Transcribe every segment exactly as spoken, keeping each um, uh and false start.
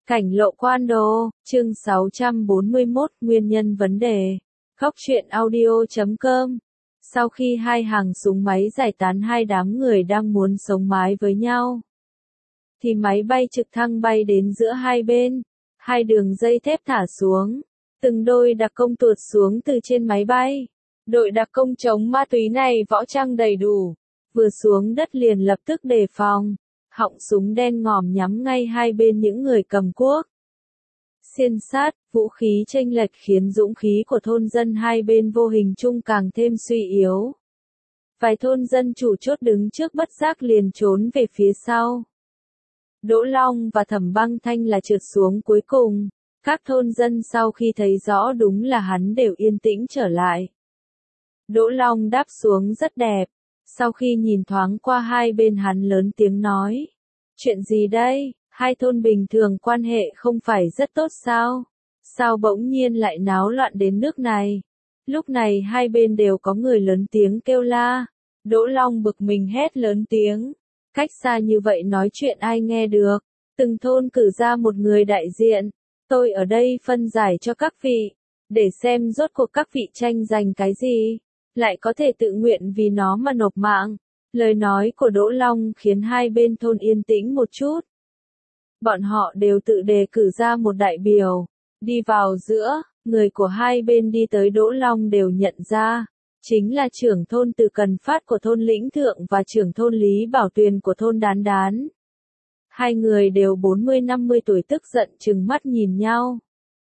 Cảnh lộ quan đồ, chương sáu trăm bốn mươi mốt, nguyên nhân vấn đề. Góc truyện audio chấm com. Sau khi hai hàng súng máy giải tán hai đám người đang muốn sống mái với nhau, thì máy bay trực thăng bay đến giữa hai bên, hai đường dây thép thả xuống, từng đôi đặc công tuột xuống từ trên máy bay. Đội đặc công chống ma túy này võ trang đầy đủ, vừa xuống đất liền lập tức đề phòng, họng súng đen ngòm nhắm ngay hai bên những người cầm cuốc. Xiên sát, vũ khí chênh lệch khiến dũng khí của thôn dân hai bên vô hình chung càng thêm suy yếu. Vài thôn dân chủ chốt đứng trước bất giác liền trốn về phía sau. Đỗ Long và Thẩm Băng Thanh là trượt xuống cuối cùng, các thôn dân sau khi thấy rõ đúng là hắn đều yên tĩnh trở lại. Đỗ Long đáp xuống rất đẹp, sau khi nhìn thoáng qua hai bên hắn lớn tiếng nói. Chuyện gì đây, hai thôn bình thường quan hệ không phải rất tốt sao? Sao bỗng nhiên lại náo loạn đến nước này? Lúc này hai bên đều có người lớn tiếng kêu la. Đỗ Long bực mình hét lớn tiếng. Cách xa như vậy nói chuyện ai nghe được? Từng thôn cử ra một người đại diện. Tôi ở đây phân giải cho các vị, để xem rốt cuộc các vị tranh giành cái gì, lại có thể tự nguyện vì nó mà nộp mạng. Lời nói của Đỗ Long khiến hai bên thôn yên tĩnh một chút. Bọn họ đều tự đề cử ra một đại biểu, đi vào giữa, người của hai bên đi tới Đỗ Long đều nhận ra, chính là trưởng thôn Từ Cần Phát của thôn Lĩnh Thượng và trưởng thôn Lý Bảo Tuyền của thôn Đán Đán. Hai người đều bốn mươi năm mươi tuổi tức giận trừng mắt nhìn nhau.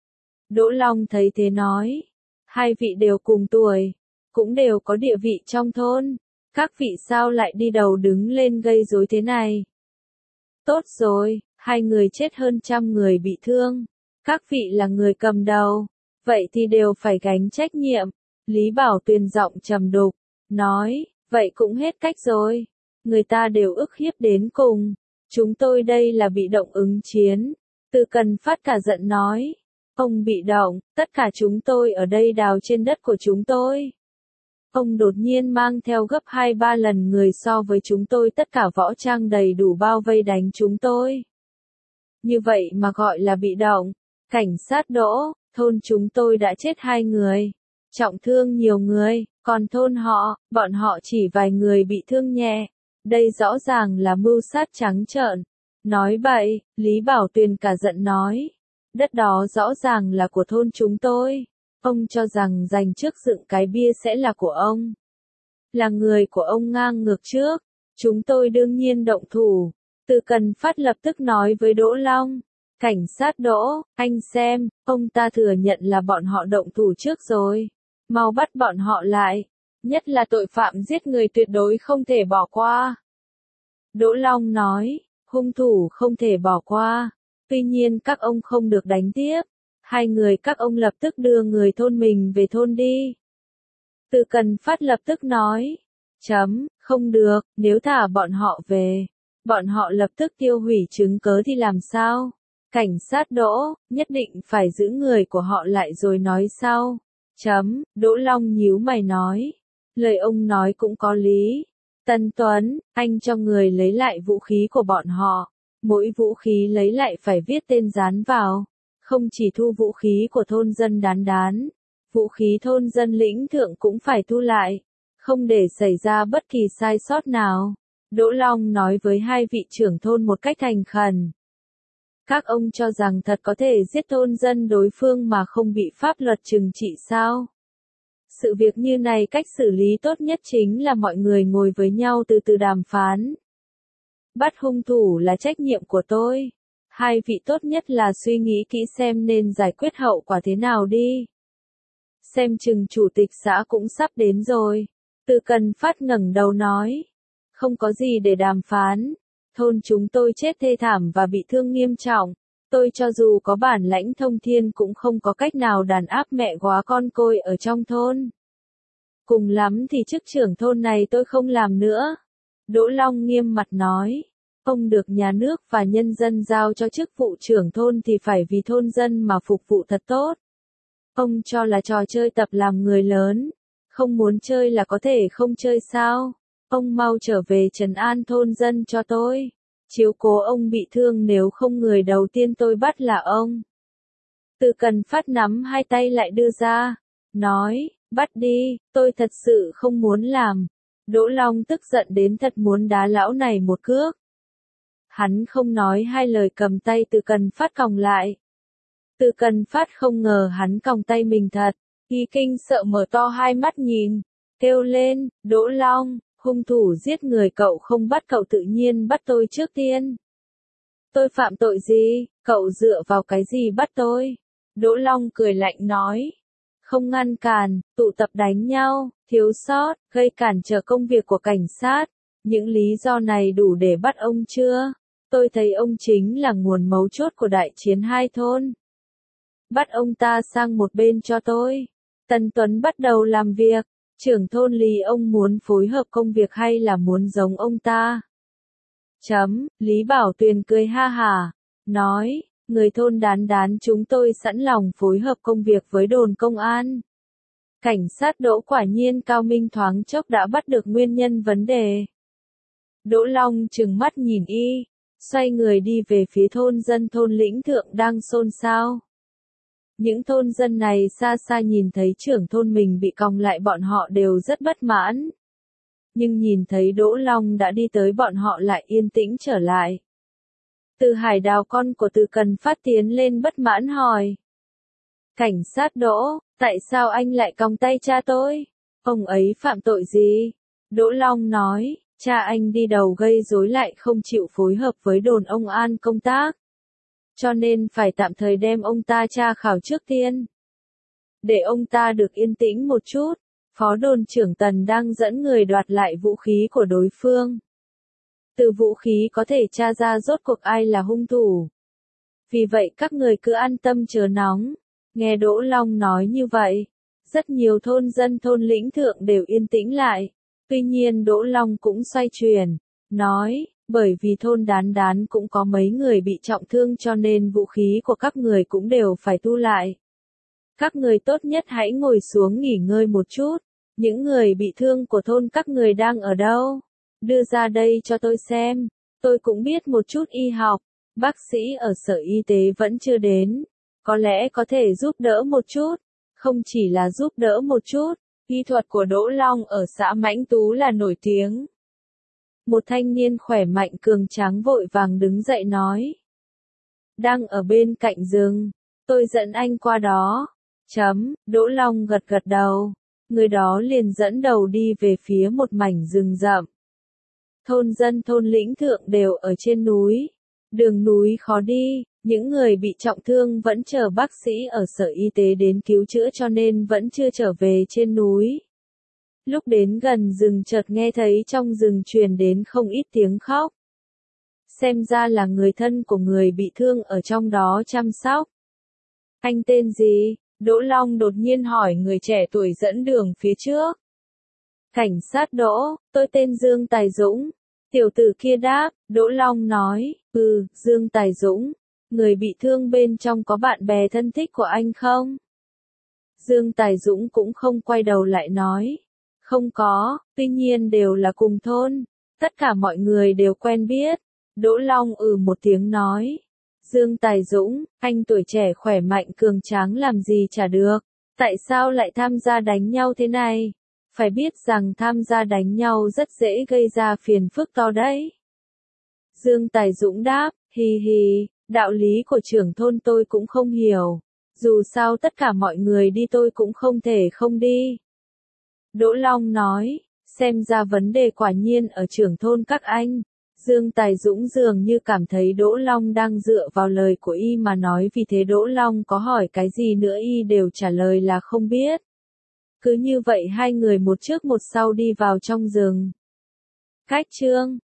Đỗ Long thấy thế nói, hai vị đều cùng tuổi, cũng đều có địa vị trong thôn. Các vị sao lại đi đầu đứng lên gây rối thế này? Tốt rồi, hai người chết hơn trăm người bị thương. Các vị là người cầm đầu, vậy thì đều phải gánh trách nhiệm. Lý Bảo Tuyền giọng trầm đục, nói, vậy cũng hết cách rồi. Người ta đều ức hiếp đến cùng. Chúng tôi đây là bị động ứng chiến. Từ Cần Phát cả giận nói, ông bị động, tất cả chúng tôi ở đây đào trên đất của chúng tôi. Ông đột nhiên mang theo gấp hai ba lần người so với chúng tôi, tất cả võ trang đầy đủ bao vây đánh chúng tôi. Như vậy mà gọi là bị động. Cảnh sát Đỗ, thôn chúng tôi đã chết hai người, trọng thương nhiều người, còn thôn họ, bọn họ chỉ vài người bị thương nhẹ. Đây rõ ràng là mưu sát trắng trợn. Nói bậy, Lý Bảo Tuyền cả giận nói. Đất đó rõ ràng là của thôn chúng tôi. Ông cho rằng giành trước dựng cái bia sẽ là của ông. Là người của ông ngang ngược trước. Chúng tôi đương nhiên động thủ. Từ Cần Phát lập tức nói với Đỗ Long. Cảnh sát Đỗ, anh xem, ông ta thừa nhận là bọn họ động thủ trước rồi. Mau bắt bọn họ lại. Nhất là tội phạm giết người tuyệt đối không thể bỏ qua. Đỗ Long nói, hung thủ không thể bỏ qua. Tuy nhiên các ông không được đánh tiếp. Hai người các ông lập tức đưa người thôn mình về thôn đi. Từ Cần Phát lập tức nói, chấm, không được, nếu thả bọn họ về, bọn họ lập tức tiêu hủy chứng cớ thì làm sao? Cảnh sát Đỗ, nhất định phải giữ người của họ lại rồi nói sau. Chấm, Đỗ Long nhíu mày nói, lời ông nói cũng có lý. Tân Tuấn, anh cho người lấy lại vũ khí của bọn họ, mỗi vũ khí lấy lại phải viết tên dán vào. Không chỉ thu vũ khí của thôn dân Đán Đán, vũ khí thôn dân Lĩnh Thượng cũng phải thu lại, không để xảy ra bất kỳ sai sót nào. Đỗ Long nói với hai vị trưởng thôn một cách thành khẩn. Các ông cho rằng thật có thể giết thôn dân đối phương mà không bị pháp luật trừng trị sao? Sự việc như này cách xử lý tốt nhất chính là mọi người ngồi với nhau từ từ đàm phán. Bắt hung thủ là trách nhiệm của tôi. Hai vị tốt nhất là suy nghĩ kỹ xem nên giải quyết hậu quả thế nào đi. Xem chừng chủ tịch xã cũng sắp đến rồi. Từ Cần Phát ngẩng đầu nói. Không có gì để đàm phán. Thôn chúng tôi chết thê thảm và bị thương nghiêm trọng. Tôi cho dù có bản lãnh thông thiên cũng không có cách nào đàn áp mẹ góa con côi ở trong thôn. Cùng lắm thì chức trưởng thôn này tôi không làm nữa. Đỗ Long nghiêm mặt nói. Ông được nhà nước và nhân dân giao cho chức vụ trưởng thôn thì phải vì thôn dân mà phục vụ thật tốt. Ông cho là trò chơi tập làm người lớn. Không muốn chơi là có thể không chơi sao? Ông mau trở về trấn an thôn dân cho tôi. chiếu cố ông bị thương, nếu không người đầu tiên tôi bắt là ông. Từ Cần Phát nắm hai tay lại đưa ra, nói, bắt đi, tôi thật sự không muốn làm. Đỗ Long tức giận đến thật muốn đá lão này một cước. Hắn không nói hai lời cầm tay Từ Cần Phát còng lại. Từ Cần Phát không ngờ hắn còng tay mình thật, y kinh sợ mở to hai mắt nhìn, kêu lên, Đỗ Long, hung thủ giết người cậu không bắt cậu tự nhiên bắt tôi trước tiên. Tôi phạm tội gì, cậu dựa vào cái gì bắt tôi? Đỗ Long cười lạnh nói, không ngăn cản, tụ tập đánh nhau, thiếu sót, gây cản trở công việc của cảnh sát. Những lý do này đủ để bắt ông chưa? Tôi thấy ông chính là nguồn mấu chốt của đại chiến hai thôn. Bắt ông ta sang một bên cho tôi. Tân Tuấn bắt đầu làm việc. Trưởng thôn Lý, ông muốn phối hợp công việc hay là muốn giống ông ta? Chấm, Lý Bảo Tuyền cười ha hả, nói, người thôn Đán Đán chúng tôi sẵn lòng phối hợp công việc với đồn công an. Cảnh sát Đỗ quả nhiên cao minh, thoáng chốc đã bắt được nguyên nhân vấn đề. Đỗ Long trừng mắt nhìn y, xoay người đi về phía thôn dân thôn Lĩnh Thượng đang xôn xao. Những thôn dân này xa xa nhìn thấy trưởng thôn mình bị còng lại, bọn họ đều rất bất mãn. Nhưng nhìn thấy Đỗ Long đã đi tới, bọn họ lại yên tĩnh trở lại. Từ Hải Đào, con của Từ Cần Phát, tiến lên bất mãn hỏi. Cảnh sát Đỗ, tại sao anh lại còng tay cha tôi? Ông ấy phạm tội gì? Đỗ Long nói, cha anh đi đầu gây rối lại không chịu phối hợp với đồn ông an công tác. Cho nên phải tạm thời đem ông ta tra khảo trước tiên. Để ông ta được yên tĩnh một chút, phó đồn trưởng Tần đang dẫn người đoạt lại vũ khí của đối phương. Từ vũ khí có thể tra ra rốt cuộc ai là hung thủ. Vì vậy các người cứ an tâm chờ nóng. Nghe Đỗ Long nói như vậy, rất nhiều thôn dân thôn Lĩnh Thượng đều yên tĩnh lại. Tuy nhiên Đỗ Long cũng xoay chuyển, nói, bởi vì thôn Đán Đán cũng có mấy người bị trọng thương cho nên vũ khí của các người cũng đều phải thu lại. Các người tốt nhất hãy ngồi xuống nghỉ ngơi một chút. Những người bị thương của thôn các người đang ở đâu? Đưa ra đây cho tôi xem. Tôi cũng biết một chút y học. Bác sĩ ở sở y tế vẫn chưa đến. Có lẽ có thể giúp đỡ một chút. Không chỉ là giúp đỡ một chút, y thuật của Đỗ Long ở xã Mãnh Tú là nổi tiếng. Một thanh niên khỏe mạnh cường tráng vội vàng đứng dậy nói. Đang ở bên cạnh rừng. Tôi dẫn anh qua đó. Chấm, Đỗ Long gật gật đầu. Người đó liền dẫn đầu đi về phía một mảnh rừng rậm. Thôn dân thôn Lĩnh Thượng đều ở trên núi. Đường núi khó đi, những người bị trọng thương vẫn chờ bác sĩ ở sở y tế đến cứu chữa cho nên vẫn chưa trở về trên núi. Lúc đến gần rừng chợt nghe thấy trong rừng truyền đến không ít tiếng khóc. Xem ra là người thân của người bị thương ở trong đó chăm sóc. Anh tên gì? Đỗ Long đột nhiên hỏi người trẻ tuổi dẫn đường phía trước. Cảnh sát Đỗ, tôi tên Dương Tài Dũng. Tiểu tử kia đáp, Đỗ Long nói, ừ, Dương Tài Dũng, người bị thương bên trong có bạn bè thân thích của anh không? Dương Tài Dũng cũng không quay đầu lại nói, không có, tuy nhiên đều là cùng thôn, tất cả mọi người đều quen biết. Đỗ Long ừ một tiếng nói, Dương Tài Dũng, anh tuổi trẻ khỏe mạnh cường tráng làm gì chả được, tại sao lại tham gia đánh nhau thế này? Phải biết rằng tham gia đánh nhau rất dễ gây ra phiền phức to đấy. Dương Tài Dũng đáp, hì hì, đạo lý của trưởng thôn tôi cũng không hiểu. Dù sao tất cả mọi người đi tôi cũng không thể không đi. Đỗ Long nói, xem ra vấn đề quả nhiên ở trưởng thôn các anh. Dương Tài Dũng dường như cảm thấy Đỗ Long đang dựa vào lời của y mà nói, vì thế Đỗ Long có hỏi cái gì nữa y đều trả lời là không biết. Cứ như vậy hai người một trước một sau đi vào trong rừng. Cách chương